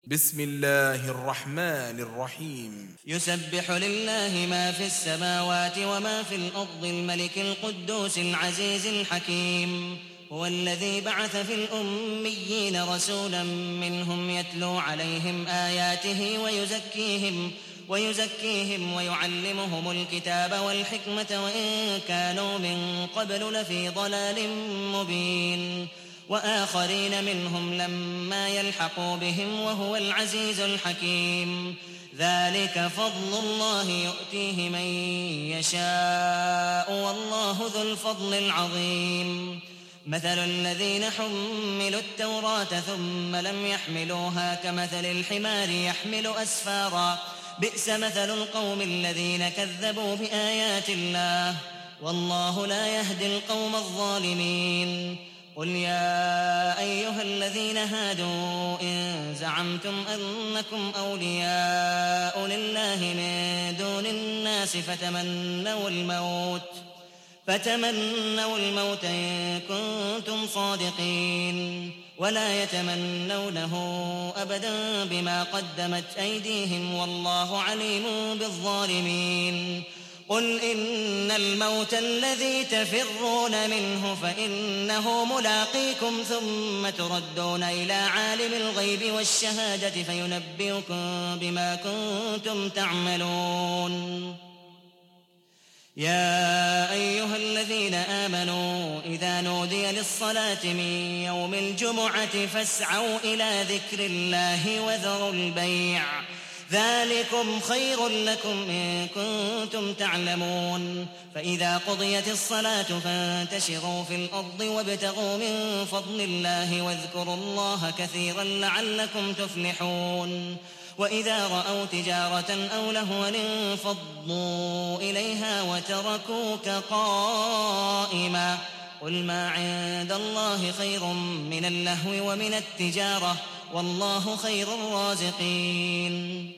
بسم الله الرحمن الرحيم. يسبح لله ما في السماوات وما في الأرض الملك القدوس العزيز الحكيم. هو الذي بعث في الأميين رسولا منهم يتلو عليهم آياته ويزكيهم ويعلمهم الكتاب والحكمة وإن كانوا من قبل لفي ضلال مبين. وآخرين منهم لما يلحقوا بهم وهو العزيز الحكيم. ذلك فضل الله يؤتيه من يشاء والله ذو الفضل العظيم. مثل الذين حملوا التوراة ثم لم يحملوها كمثل الحمار يحمل أسفارا بئس مثل القوم الذين كذبوا بآيات الله والله لا يهدي القوم الظالمين. قل يا أيها الذين هادوا إن زعمتم أنكم أولياء لله من دون الناس فتمنوا الموت إن كنتم صادقين ولا يتمنونه أبدا بما قدمت أيديهم والله عليم بالظالمين. قل إن الموت الذي تفرون منه فإنه ملاقيكم ثم تردون إلى عالم الغيب والشهادة فينبئكم بما كنتم تعملون. يا أيها الذين آمنوا إذا نودي للصلاة من يوم الجمعة فاسعوا إلى ذكر الله وذروا البيع ذلكم خير لكم إن كنتم تعلمون. فإذا قضيت الصلاة فانتشروا في الأرض وابتغوا من فضل الله واذكروا الله كثيرا لعلكم تفلحون. وإذا رأوا تجارة أو لهوا انفضوا إليها وتركوك قائما قل ما عند الله خير من اللهو ومن التجارة والله خير الرازقين.